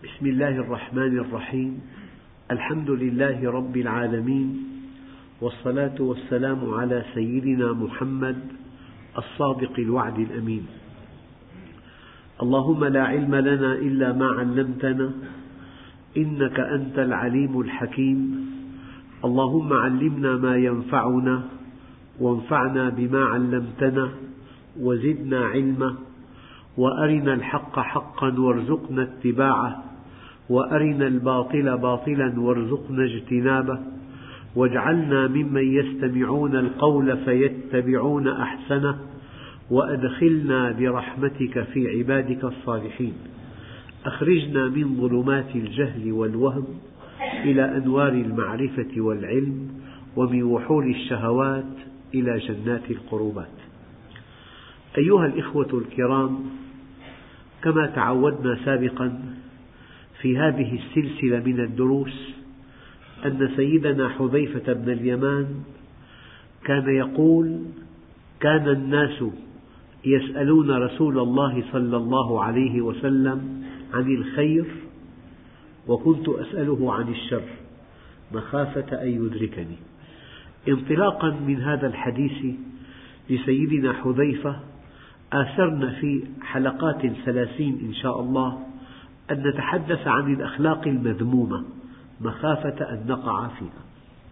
بسم الله الرحمن الرحيم. الحمد لله رب العالمين، والصلاة والسلام على سيدنا محمد الصادق الوعد الأمين. اللهم لا علم لنا إلا ما علمتنا، إنك أنت العليم الحكيم. اللهم علمنا ما ينفعنا، وانفعنا بما علمتنا، وزدنا علما، وأرنا الحق حقا وارزقنا اتباعه، وأرنا الباطل باطلا وارزقنا اجتنابه، واجعلنا ممن يستمعون القول فيتبعون أحسنه، وأدخلنا برحمتك في عبادك الصالحين. أخرجنا من ظلمات الجهل والوهم إلى أنوار المعرفة والعلم، ومن وحول الشهوات إلى جنات القربات. أيها الإخوة الكرام، كما تعودنا سابقا في هذه السلسلة من الدروس أن سيدنا حذيفة بن اليمان كان يقول: كان الناس يسألون رسول الله صلى الله عليه وسلم عن الخير، وكنت أسأله عن الشر مخافة أن يدركني. انطلاقا من هذا الحديث لسيدنا حذيفة، آثرنا في حلقات 30 إن شاء الله أن نتحدث عن الأخلاق المذمومة مخافة أن نقع فيها.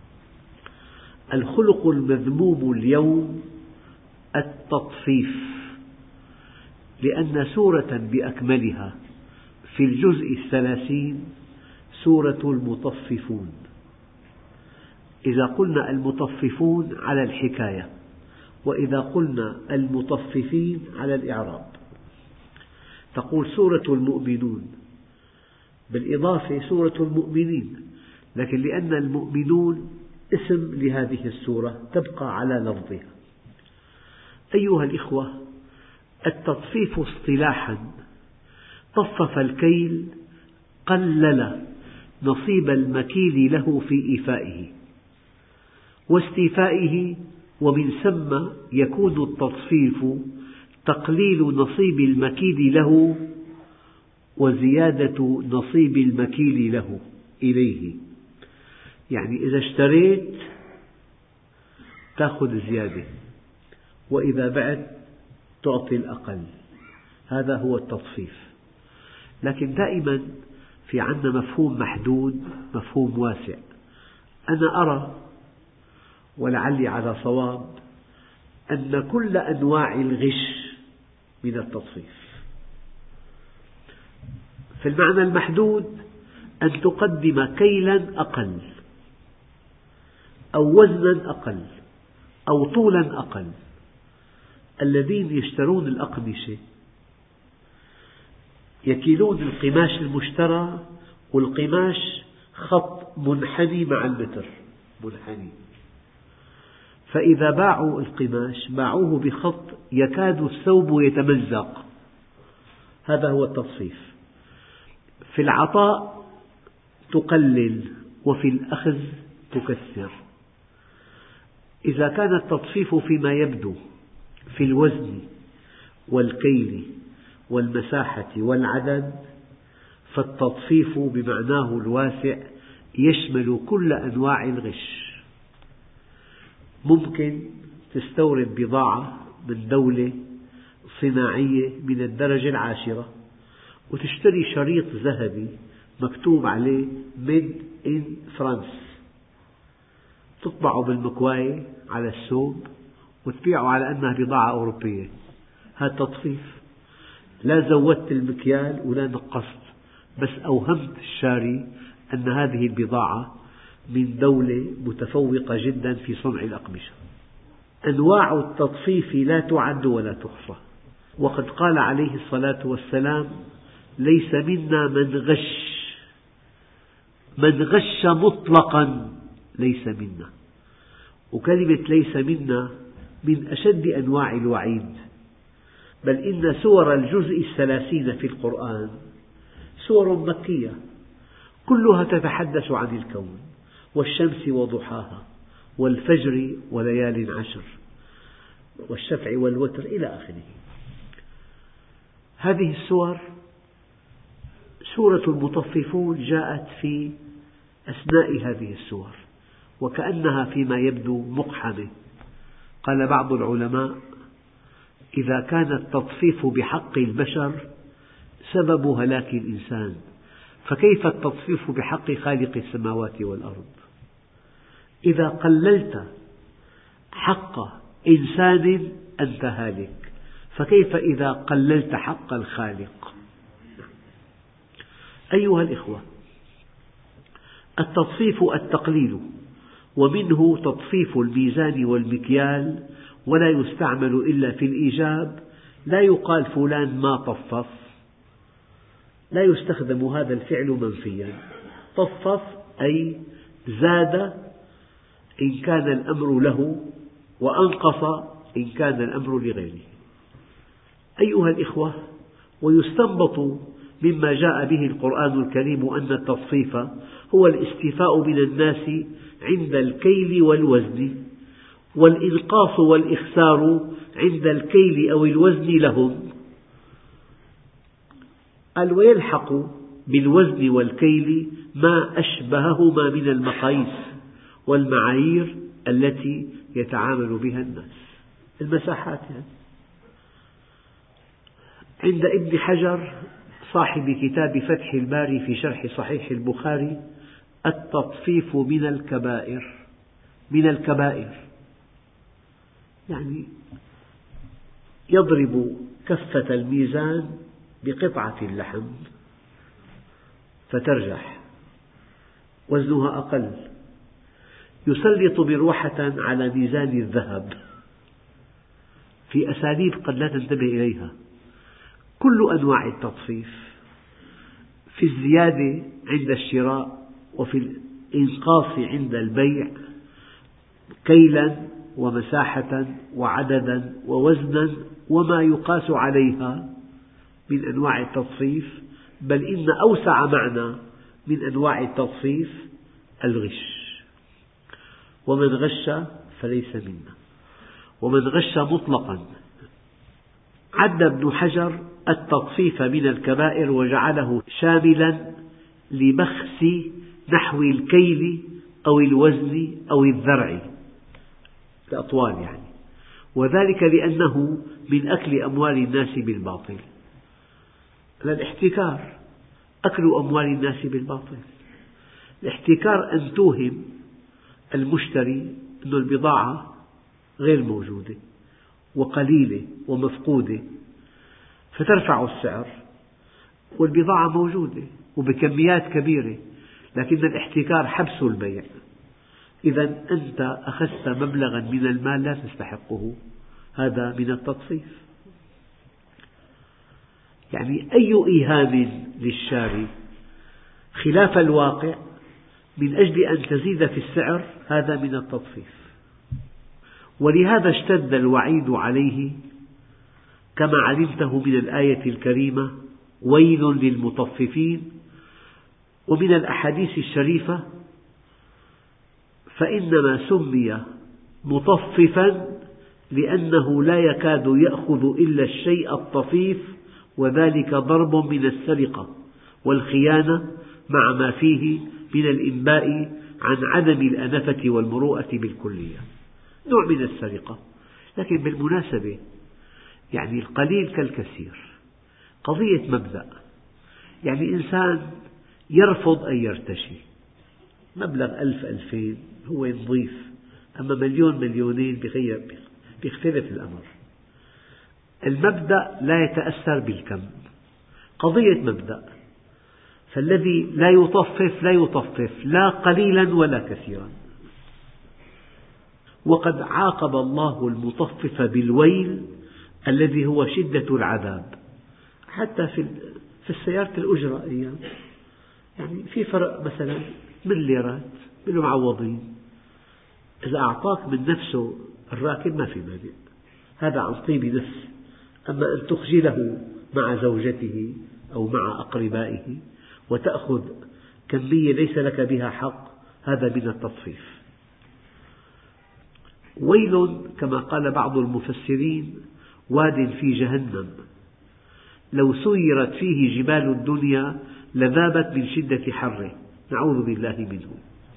الخلق المذموم اليوم التطفيف، لأن سورة بأكملها في الجزء 30 سورة المطففون. إذا قلنا المطففون على الحكاية، وإذا قلنا المطففين على الإعراب. تقول سورة المؤمنون، بالإضافة سورة المؤمنين، لكن لأن المؤمنون اسم لهذه السورة تبقى على لفظها. أيها الإخوة، التطفيف اصطلاحا طفف الكيل، قلل نصيب المكيل له في إيفائه واستيفائه، ومن ثم يكون التطفيف تقليل نصيب المكيل له وزيادة نصيب المكيل له إليه. يعني إذا اشتريت تأخذ زيادة، وإذا بعت تعطي الأقل. هذا هو التطفيف. لكن دائما في عندنا مفهوم محدود، مفهوم واسع. أنا أرى، ولعلي على صواب، أن كل أنواع الغش من التطفيف. في المعنى المحدود أن تقدم كيلا أقل، أو وزنا أقل، أو طولا أقل. الذين يشترون الأقمشة يكيلون القماش المشترى، والقماش خط منحني مع المتر منحني، فإذا باعوا القماش باعوه بخط يكاد الثوب يتمزق. هذا هو التطفيف. في العطاء تقلل، وفي الأخذ تكثر. إذا كان التطفيف فيما يبدو في الوزن والكيل والمساحة والعدد، فالتطفيف بمعناه الواسع يشمل كل أنواع الغش. ممكن تستورد بضاعة من دولة صناعية من الدرجة 10 وتشتري شريط ذهبي مكتوب عليه Made in France، تطبعه بالمكواية على الثوب وتبيعه على أنها بضاعة أوروبية. هذا تطفيف. لا زودت المكيال ولا نقصت، بس أوهمت الشاري أن هذه البضاعة من دولة متفوقة جدا في صنع الأقمشة. أنواع التطفيف لا تعد ولا تحصى، وقد قال عليه الصلاة والسلام: ليس منا من غش مطلقا ليس منا. وكلمة ليس منا من أشد أنواع الوعيد. بل إن سور الجزء 30 في القرآن سور مكية كلها تتحدث عن الكون، والشمس وضحاها، والفجر وليال عشر، والشفع والوتر إلى آخره. هذه السور سورة المطففون جاءت في أثناء هذه السور، وكأنها فيما يبدو مقحمة. قال بعض العلماء: إذا كان التطفيف بحق البشر سبب هلاك الإنسان، فكيف التطفيف بحق خالق السماوات والأرض؟ إذا قللت حق إنسان أنت هالك، فكيف إذا قللت حق الخالق؟ أيها الإخوة، التطفيف التقليل، ومنه تطفيف الميزان والمكيال، ولا يستعمل إلا في الإيجاب. لا يقال فلان ما طفف، لا يستخدم هذا الفعل منفيا. طفف أي زاد إن كان الأمر له، وأنقص إن كان الأمر لغيره. أيها الإخوة، ويستنبط مما جاء به القرآن الكريم أن التطفيف هو الاستيفاء من الناس عند الكيل والوزن، والإنقاص والإخسار عند الكيل أو الوزن لهم. قال: ويلحق بالوزن والكيل ما أشبههما من المقاييس والمعايير التي يتعامل بها الناس، المساحات يعني. عند ابن حجر صاحب كتاب فتح الباري في شرح صحيح البخاري: التطفيف من الكبائر. من الكبائر يعني يضرب كفة الميزان بقطعة اللحم فترجح وزنها أقل، يسلط مروحة على ميزان الذهب في أساليب قد لا تنتبه إليها. كل أنواع التطفيف في الزيادة عند الشراء، وفي الإنقاص عند البيع، كيلا ومساحة وعددا ووزنا وما يقاس عليها من أنواع التطفيف. بل إن أوسع معنى من أنواع التطفيف الغش. ومن غش فليس منا، ومن غش مطلقا. عد ابن حجر التطفيف من الكبائر وجعله شاملا لبخس نحو الكيل أو الوزن أو الذرع، الأطوال يعني، وذلك لأنه من أكل أموال الناس بالباطل. الاحتكار أكل أموال الناس بالباطل. الاحتكار أن توهم المشتري أن البضاعة غير موجودة وقليلة ومفقودة، فترفع السعر والبضاعة موجودة وبكميات كبيرة، لكن الاحتكار حبس البيع. إذا أنت أخذت مبلغا من المال لا تستحقه، هذا من التطفيف. يعني أي إيهام للشاري خلاف الواقع من أجل أن تزيد في السعر، هذا من التطفيف. ولهذا اشتد الوعيد عليه كما علمته من الآية الكريمة: ويل للمطففين. ومن الأحاديث الشريفة: فإنما سمي مطففا لأنه لا يكاد يأخذ إلا الشيء الطفيف، وذلك ضرب من السرقة والخيانة مع ما فيه من الإنباء عن عدم الأنفة والمروءة بالكلية، نوع من السرقة. لكن بالمناسبة يعني القليل كالكثير، قضية مبدأ. يعني إنسان يرفض أن يرتشي، مبلغ 1000 2000 هو نظيف، أما مليون مليونين بيختلف الأمر. المبدأ لا يتأثر بالكم، قضية مبدأ. فالذي لا يطفف لا قليلا ولا كثيرا. وقد عاقب الله المطفف بالويل الذي هو شدة العذاب. حتى في السيارة الأجرة أيام، يعني في فرق مثلا من ليرات بالمعوضين، إذا أعطاك من نفسه الراكب ما في مانع، هذا عن طيب نفس. أما أن تخجله مع زوجته أو مع أقربائه وتأخذ كمية ليس لك بها حق، هذا من التطفيف. ويل كما قال بعض المفسرين: واد في جهنم لو سيرت فيه جبال الدنيا لذابت من شدة حره، نعوذ بالله منه.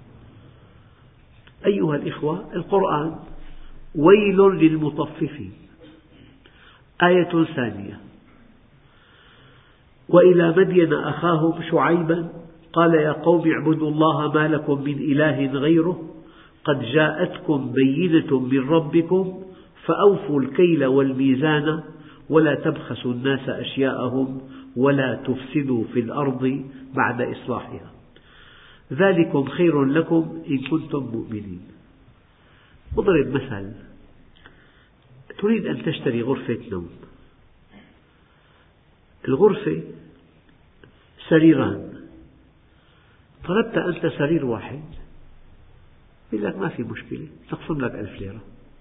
أيها الإخوة، القرآن ويل للمطففين. آية ثانية: وإلى مدين أخاهم شعيبا قال يا قوم اعبدوا الله ما لكم من إله غيره قد جاءتكم بينة من ربكم فأوفوا الكيل والميزان ولا تبخسوا الناس أشياءهم ولا تفسدوا في الأرض بعد إصلاحها ذلكم خير لكم إن كنتم مؤمنين. أضرب مثل: تريد أن تشتري غرفة نوم، الغرفة سريران، طلبت أنت سرير واحد، يقول لك ما في مشكلة، نقسم لك 1000 ليرة.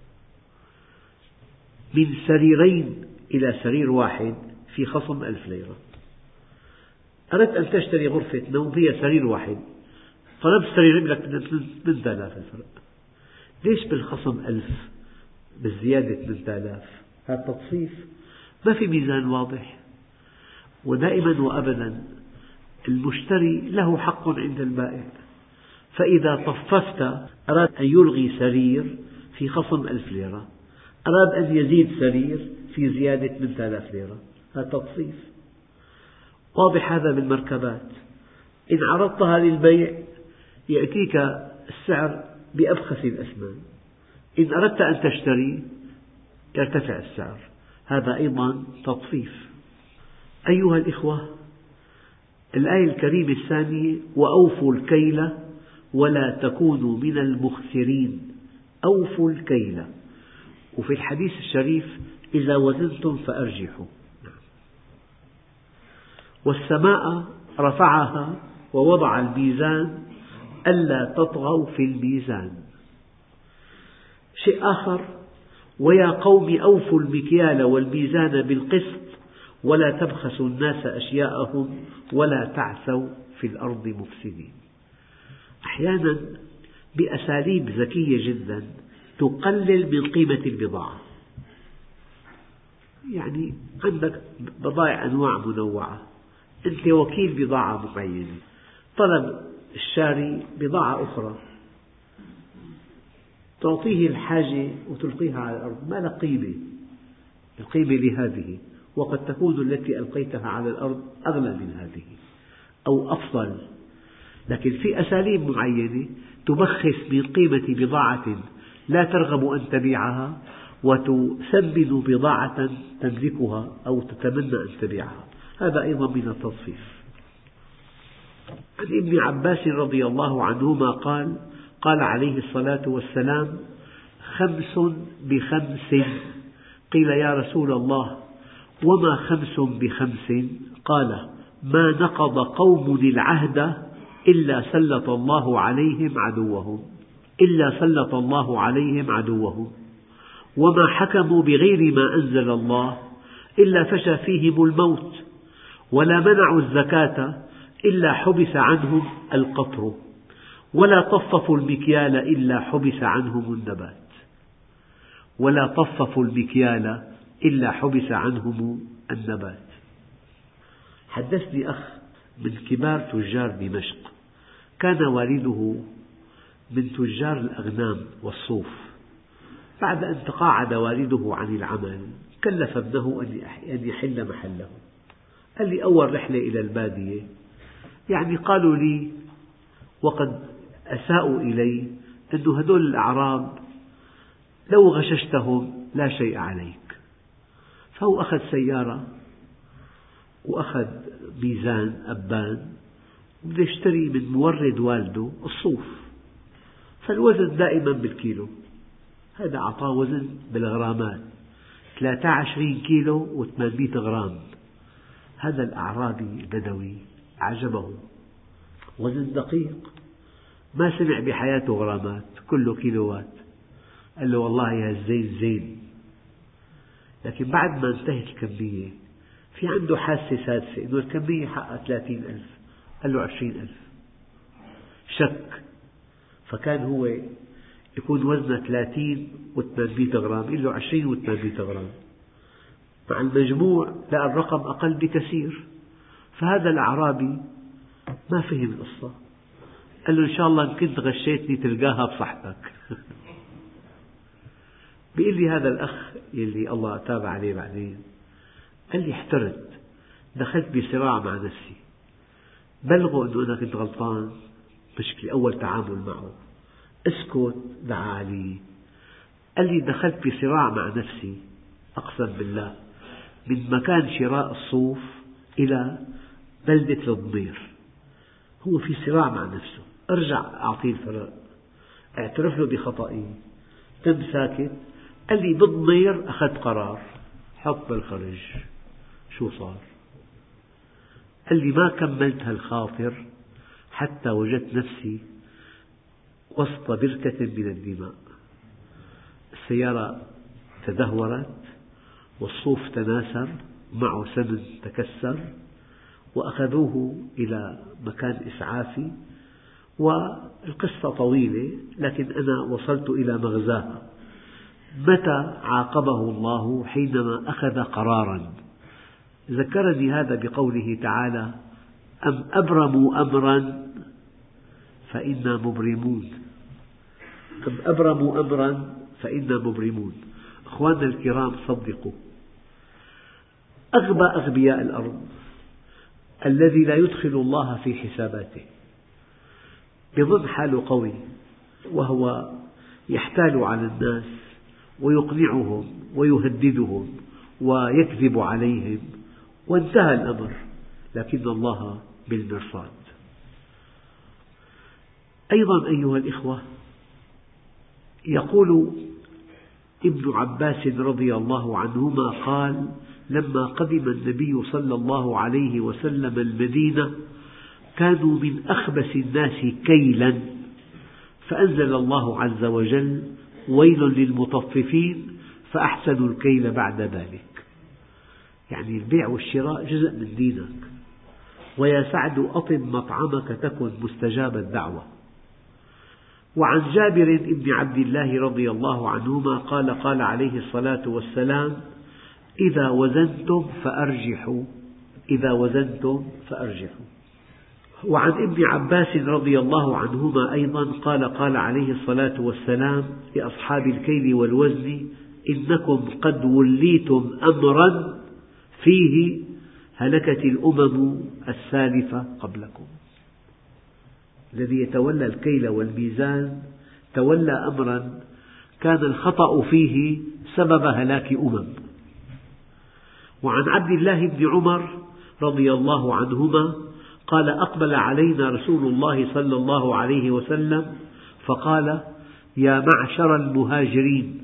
من سريرين إلى سرير واحد في خصم 1000 ليرة. أردت أن تشتري غرفة نوم هي سرير واحد، طلبت سريرين، لك 8000 الفرق. ليش بالخصم 1000 بالزيادة 8000؟ هذا تطفيف، ما في ميزان واضح. ودائما وأبدا المشتري له حق عند البائع، فإذا طففت أراد أن يلغي سرير في خصم 1000 ليرة، أراد أن يزيد سرير في زيادة 8000 ليرة، هذا تطفيف. واضح هذا بالمركبات، إن عرضتها للبيع يأتيك السعر بأبخس الأثمان، إن أردت أن تشتري يرتفع السعر، هذا أيضا تطفيف. أيها الإخوة، الآية الكريمة الثانية: وأوفوا الكيل ولا تكونوا من المخسرين. أوفوا الكيل. وفي الحديث الشريف: إذا وزنتم فأرجحوا. والسماء رفعها ووضع الميزان ألا تطغوا في الميزان. شيء آخر: ويا قوم أوفوا المكيال والميزان بالقسط ولا تبخسوا الناس أشياءهم ولا تعثوا في الأرض مفسدين. أحيانا بأساليب ذكية جدا تقلل من قيمة البضاعة. يعني عندك بضائع أنواع منوعة، أنت وكيل بضاعة معينة، طلب الشاري بضاعة أخرى، تعطيه الحاجة وتلقيها على الأرض، ما لها قيمة، القيمة لهذه، وقد تكون التي ألقيتها على الأرض أغلى من هذه أو أفضل. لكن في أساليب معينة تبخس من قيمة بضاعة لا ترغب أن تبيعها وتثمن بضاعة تملكها أو تتمنى أن تبيعها، هذا أيضا من التطفيف. عن ابن عباس رضي الله عنهما قال عليه الصلاة والسلام: 5 ب5. قيل يا رسول الله وما 5 ب5؟ قال: ما نقض قوم العهد إلا سلط الله عليهم عدوهم، وما حكموا بغير ما أنزل الله إلا فشى فيهم الموت، ولا منعوا الزكاة إلا حبس عنهم القطر، ولا طففوا المكيال إلا حبس عنهم النبات. حدثني أخ من كبار تجار دمشق، كان والده من تجار الأغنام والصوف. بعد أن تقاعد والده عن العمل كلف ابنه أن يحل محله. قال لي: أول رحلة إلى البادية يعني قالوا لي وقد أساءوا إلي أن هذول الأعراب لو غششتهم لا شيء عليك. فهو أخذ سيارة وأخذ ميزان أبان وبده يشتري من مورد والده الصوف، فالوزن دائما بالكيلو، هذا أعطاه وزن بالغرامات، 23 كيلو و800 غرام. هذا الأعرابي البدوي أعجبه، وزن دقيق، ما سمع بحياته غرامات، كله كيلوات. قال له: والله هالزين زين. لكن بعد ما انتهت الكمية في عنده حاسة سادسة إنه الكمية حقها 30,000، قال له 20,000. شك، فكان هو يكون وزنه 30 و800 غرام، يقول له 20 و800 غرام. مع المجموع لقى الرقم أقل بكثير، فهذا الأعرابي ما فهم القصة، قال له إن شاء الله إن كنت غشيتني تلقاها بصحتك. بيقول لي هذا الأخ يلي الله تاب عليه بعدين قال لي احترت، دخلت بصراع مع نفسي، بلغوا أنه أنا كنت غلطان، مشكلة أول تعامل معه، اسكت، دعا لي، قال لي دخلت بصراع مع نفسي، أقسم بالله من مكان شراء الصوف إلى بلدة الضمير، هو في صراع مع نفسه، أرجع أعطيه الفرق، اعترف له بخطئي، تم ساكت، قال لي بالضمير أخذت قرار، حط بالخرج. شو صار؟ قال لي ما كملت هالخاطر حتى وجدت نفسي وسط بركة من الدماء، السيارة تدهورت والصوف تناثر معه سمن تكسر، وأخذوه إلى مكان إسعافي، والقصة طويلة لكن أنا وصلت إلى مغزاها. متى عاقبه الله؟ حينما أخذ قراراً. ذكرني هذا بقوله تعالى: أم أبرموا أمراً فإنا مبرمون. أم أبرموا أمراً فإنا مبرمون. أخواننا الكرام، صدقوا، أغبى أغبياء الأرض الذي لا يدخل الله في حساباته، يظن حاله قوي وهو يحتال على الناس ويقنعهم ويهددهم ويكذب عليهم، وانتهى الأمر، لكن الله بالمرصاد. أيضا أيها الإخوة، يقول ابن عباس رضي الله عنهما قال: لما قدم النبي صلى الله عليه وسلم المدينة كانوا من أخبث الناس كيلا، فأنزل الله عز وجل: ويل للمطففين فأحسنوا الكيل بعد ذلك. يعني البيع والشراء جزء من دينك. ويا سعد أطب مطعمك تكن مستجاب الدعوة. وعن جابر بن عبد الله رضي الله عنهما قال: قال عليه الصلاة والسلام: إذا وزنتم فأرجحوا، إذا وزنتم فأرجحوا. وعن ابن عباس رضي الله عنهما أيضا قال: قال عليه الصلاة والسلام لأصحاب الكيل والوزن: إنكم قد وليتم أمرا فيه هلكت الأمم السالفة قبلكم. الذي يتولى الكيل والميزان تولى أمرا كان الخطأ فيه سبب هلاك أمم. وعن عبد الله بن عمر رضي الله عنهما قال: أقبل علينا رسول الله صلى الله عليه وسلم فقال: يا معشر المهاجرين،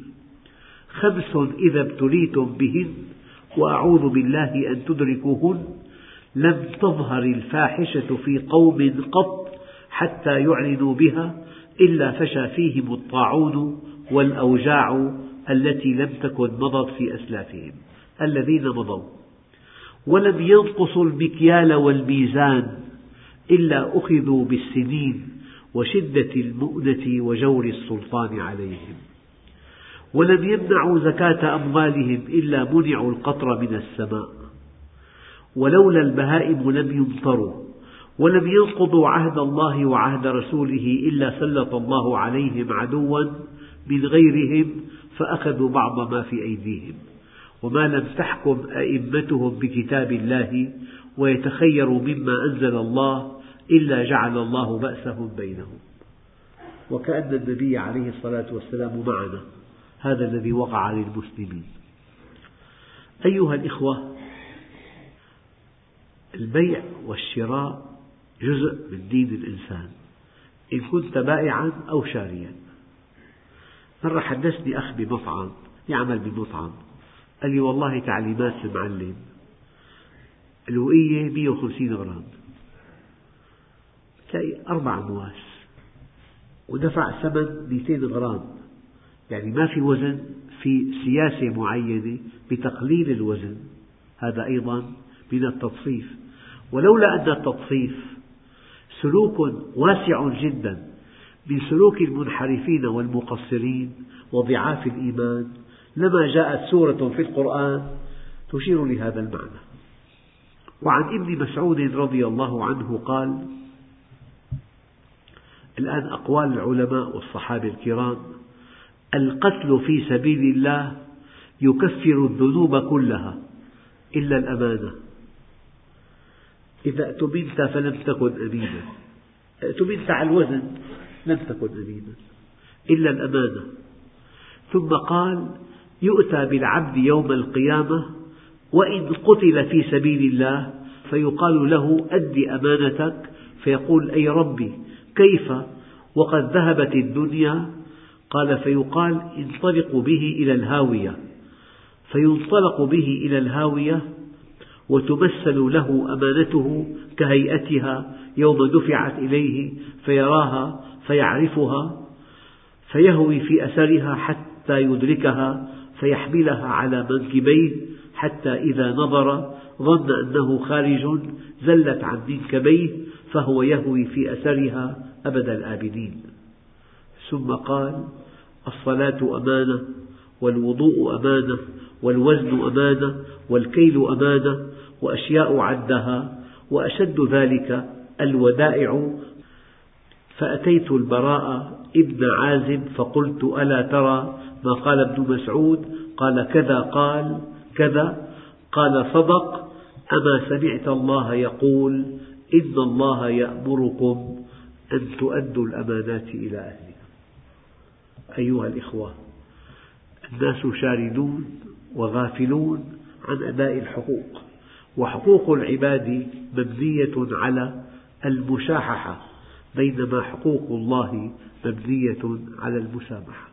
5 إذا ابتليتم بهن وأعوذ بالله أن تدركوهن، لم تظهر الفاحشة في قوم قط حتى يعلنوا بها إلا فشى فيهم الطاعون والأوجاع التي لم تكن مضت في أسلافهم الذين مضوا، ولم ينقصوا المكيال والميزان إلا أخذوا بالسنين وشدة المؤنة وجور السلطان عليهم، ولم يمنعوا زكاة أموالهم إلا منعوا القطر من السماء، ولولا البهائم لم يمطروا، ولم ينقضوا عهد الله وعهد رسوله إلا سلط الله عليهم عدوا من غيرهم فأخذوا بعض ما في أيديهم، وما لم تحكم أئمتهم بكتاب الله ويتخيروا مما أنزل الله إلا جعل الله بأسهم بينهم. وكأن النبي عليه الصلاة والسلام معنا، هذا الذي وقع للمسلمين. أيها الإخوة، البيع والشراء جزء من دين الإنسان، إن كنت بائعا أو شاريا. مرة حدثني أخ بمطعم، يعمل بمطعم، قال لي: والله تعليمات المعلم الوقية 150 غرام، تلاقي 4 أمواس، ودفع ثمن 200 غرام، يعني ما في وزن، في سياسة معينة بتقليل الوزن، هذا أيضا من التطفيف. ولولا أن التطفيف سلوك واسع جدا من سلوك المنحرفين والمقصرين وضعاف الإيمان، لما جاءت سورة في القرآن تشير لهذا المعنى. وعن ابن مسعود رضي الله عنه قال: الآن أقوال العلماء والصحابة الكرام: القتل في سبيل الله يكفر الذنوب كلها إلا الأمانة. إذا اؤتمنت فلم تكن أمينا، اؤتمنت على الوزن لم تكن أمينا إلا الأمانة. ثم قال: يؤتى بالعبد يوم القيامة وإن قتل في سبيل الله فيقال له: أد أمانتك، فيقول: أي ربي كيف وقد ذهبت الدنيا؟ قال: فيقال: انطلقوا به إلى الهاوية، فينطلق به إلى الهاوية وتمثل له أمانته كهيئتها يوم دفعت إليه، فيراها فيعرفها، فيهوي في أثرها حتى يدركها، فيحملها على منكبيه حتى إذا نظر ظن أنه خارج زلت عن منكبيه، فهو يهوي في أثرها أبد الآبدين. ثم قال: الصلاة أمانة، والوضوء أمانة، والوزن أمانة، والكيل أمانة، وأشياء عدها، وأشد ذلك الودائع. فأتيت البراء ابن عازب فقلت: ألا ترى ما قال ابن مسعود؟ قال: كذا قال كذا. قال: صدق. أما سمعت الله يقول: إن الله يأمركم أن تؤدوا الأمانات إلى أهلها. أيها الإخوة، الناس شاردون وغافلون عن أداء الحقوق، وحقوق العباد مبنية على المشاححة، بينما حقوق الله مبنية على المسامحة.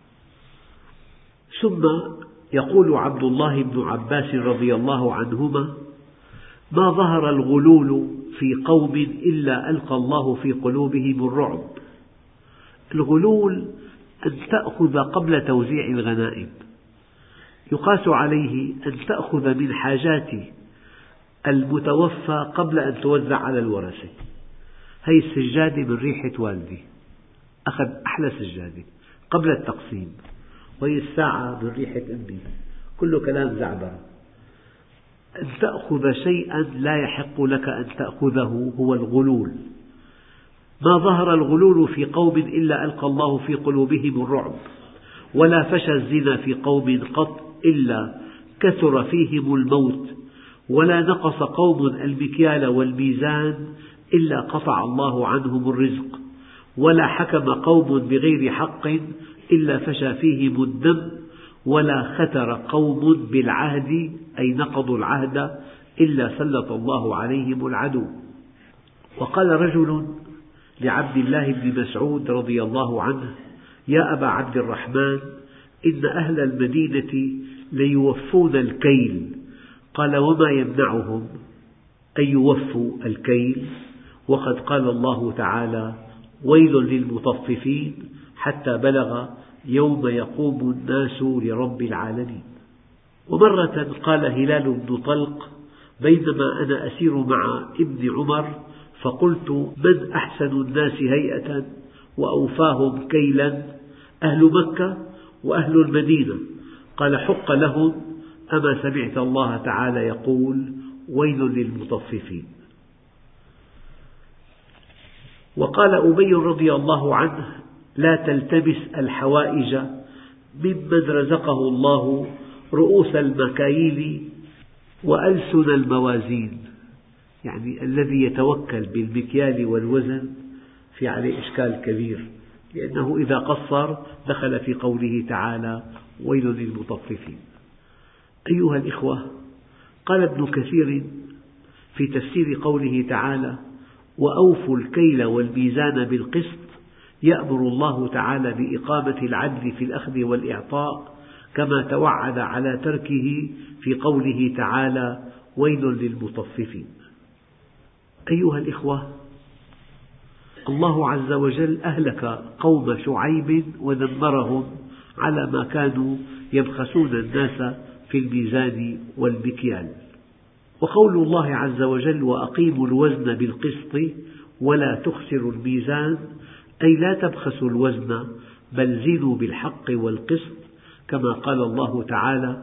ثم يقول عبد الله بن عباس رضي الله عنهما: ما ظهر الغلول في قوم إلا ألقى الله في قلوبهم الرعب. الغلول أن تأخذ قبل توزيع الغنائم، يقاس عليه أن تأخذ من حاجات المتوفى قبل أن توزع على الورثة. هذه السجادة من ريحة والدي، أخذ أحلى سجادة قبل التقسيم، وهي الساعة من ريحة أمي، كله كلام زعبرة. أن تأخذ شيئا لا يحق لك أن تأخذه هو الغلول. ما ظهر الغلول في قوم إلا ألقى الله في قلوبهم الرعب، ولا فشى الزنا في قوم قط إلا كثر فيهم الموت، ولا نقص قوم المكيال والميزان إلا قطع الله عنهم الرزق، ولا حكم قوم بغير حق إلا فشى فيهم الدم، ولا ختر قوم بالعهد أي نقضوا العهد إلا سلط الله عليهم العدو. وقال رجل لعبد الله بن مسعود رضي الله عنه: يا أبا عبد الرحمن، إن أهل المدينة ليوفون الكيل. قال: وما يمنعهم أن يوفوا الكيل؟ وقد قال الله تعالى: ويل للمطففين، حتى بلغ يوم يقوم الناس لرب العالمين. ومرة قال هلال بن طلق: بينما أنا أسير مع ابن عمر فقلت: من أحسن الناس هيئة وأوفاهم كيلا؟ أهل مكة وأهل المدينة. قال: حق لهم. أما سمعت الله تعالى يقول: ويل للمطففين. وقال أبي رضي الله عنه: لا تلتبس الحوائج ممن رزقه الله رؤوس المكاييل وألسن الموازين. يعني الذي يتوكل بالمكيال والوزن في عليه إشكال كبير، لأنه إذا قصر دخل في قوله تعالى: ويل للمطففين. أيها الإخوة، قال ابن كثير في تفسير قوله تعالى: وأوفوا الكيل والميزان بالقسط، يأمر الله تعالى بإقامة العدل في الأخذ والإعطاء، كما توعد على تركه في قوله تعالى: ويل للمطففين. أيها الإخوة، الله عز وجل أهلك قوم شعيب ودمرهم على ما كانوا يبخسون الناس في الميزان والمكيال. وقول الله عز وجل: وأقيموا الوزن بالقسط ولا تخسروا الميزان، أي لا تبخسوا الوزن بل زنوا بالحق والقسط، كما قال الله تعالى: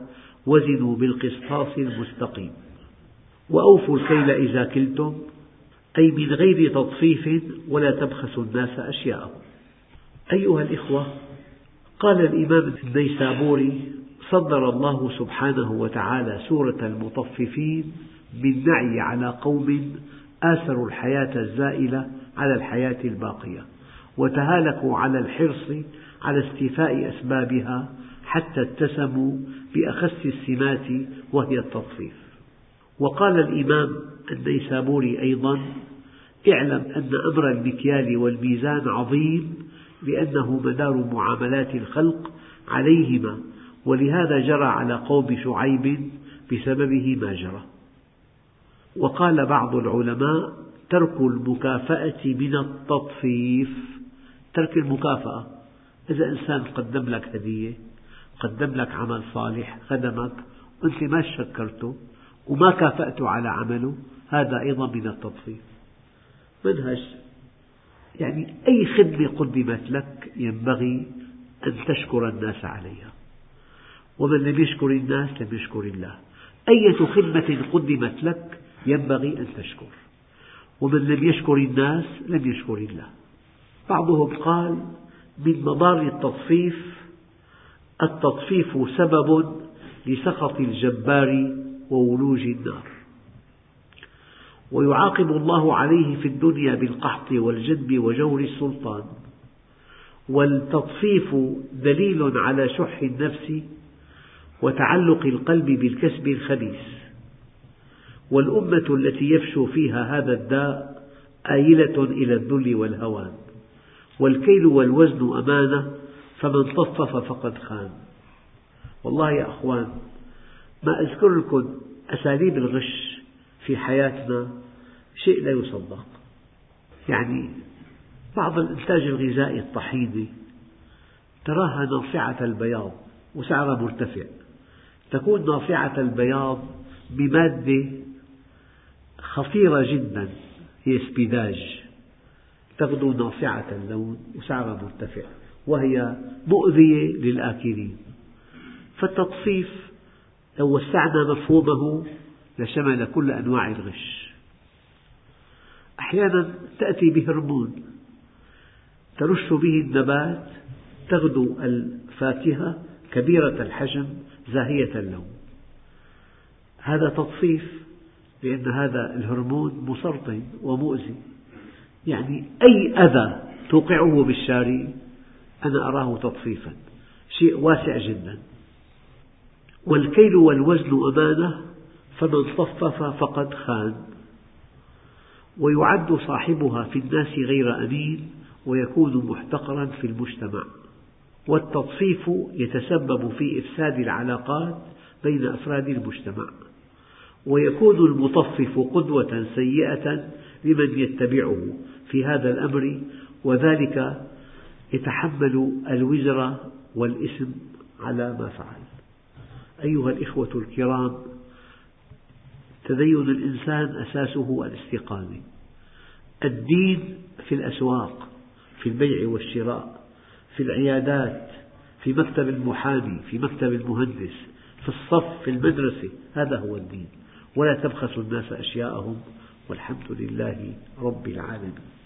وزنوا بالقسطاس المستقيم وأوفوا الكيل إذا كلتم، أي من غير تطفيف ولا تبخسوا الناس أشياءهم. أيها الإخوة، قال الإمام النيسابوري: صدر الله سبحانه وتعالى سورة المطففين بالنعي على قوم آثروا الحياة الزائلة على الحياة الباقية، وتهالكوا على الحرص على استيفاء أسبابها حتى اتسموا بأخس السمات وهي التطفيف. وقال الإمام النيسابوري أيضا: اعلم أن أمر المكيال والميزان عظيم، لأنه مدار معاملات الخلق عليهما، ولهذا جرى على قوم شعيب بسببه ما جرى. وقال بعض العلماء: ترك المكافأة من التطفيف. ترك المكافأة، إذا إنسان قدم لك هدية، قدم لك عمل صالح، خدمك وأنت ما شكرته وما كافأته على عمله، هذا أيضا من التطفيف. منهج، يعني أي خدمة قدمت لك ينبغي أن تشكر الناس عليها، ومن لم يشكر الناس لم يشكر الله. أية خدمة قدمت لك ينبغي أن تشكر، ومن لم يشكر الناس لم يشكر الله. بعضهم قال: من مضار التطفيف سبب لسخط الجبار وولوج النار، ويعاقب الله عليه في الدنيا بالقحط والجدب وجور السلطان. والتطفيف دليل على شح النفس وتعلق القلب بالكسب الخبيث، والأمة التي يفشو فيها هذا الداء آيلة إلى الذل والهوان. والكيل والوزن أمانة، فمن طفف فقد خان. والله يا أخوان، ما أذكر لكم أساليب الغش في حياتنا شيء لا يصدق. يعني بعض الإنتاج الغذائي الطحينة تراها ناصعة البياض وسعرها مرتفع، تكون ناصعة البياض بمادة خطيرة جدا هي سبيداج، تغدو ناصعة اللون وسعرها مرتفع، وهي مؤذية للآكلين. فالتطفيف لو وسعنا مفهومه لشمل كل أنواع الغش. أحيانا تأتي بهرمون ترش به النبات، تغدو الفاكهة كبيرة الحجم زاهية اللون، هذا تطفيف، لأن هذا الهرمون مسرطن ومؤذي. يعني أي أذى توقعه بالشارع أنا أراه تطفيفا، شيء واسع جدا. والكيل والوزن أمانة، فمن طفف فقد خان. ويعد صاحبها في الناس غير أمين، ويكون محتقرا في المجتمع. والتطفيف يتسبب في إفساد العلاقات بين أفراد المجتمع، ويكون المطفف قدوة سيئة لمن يتبعه في هذا الأمر، وذلك يتحمل الوزر والإثم على ما فعل. أيها الإخوة الكرام، تدين الإنسان أساسه الاستقامة. الدين في الأسواق، في البيع والشراء، في العيادات، في مكتب المحامي، في مكتب المهندس، في الصف، في المدرسة، هذا هو الدين. ولا تبخسوا الناس أشياءهم، والحمد لله رب العالمين.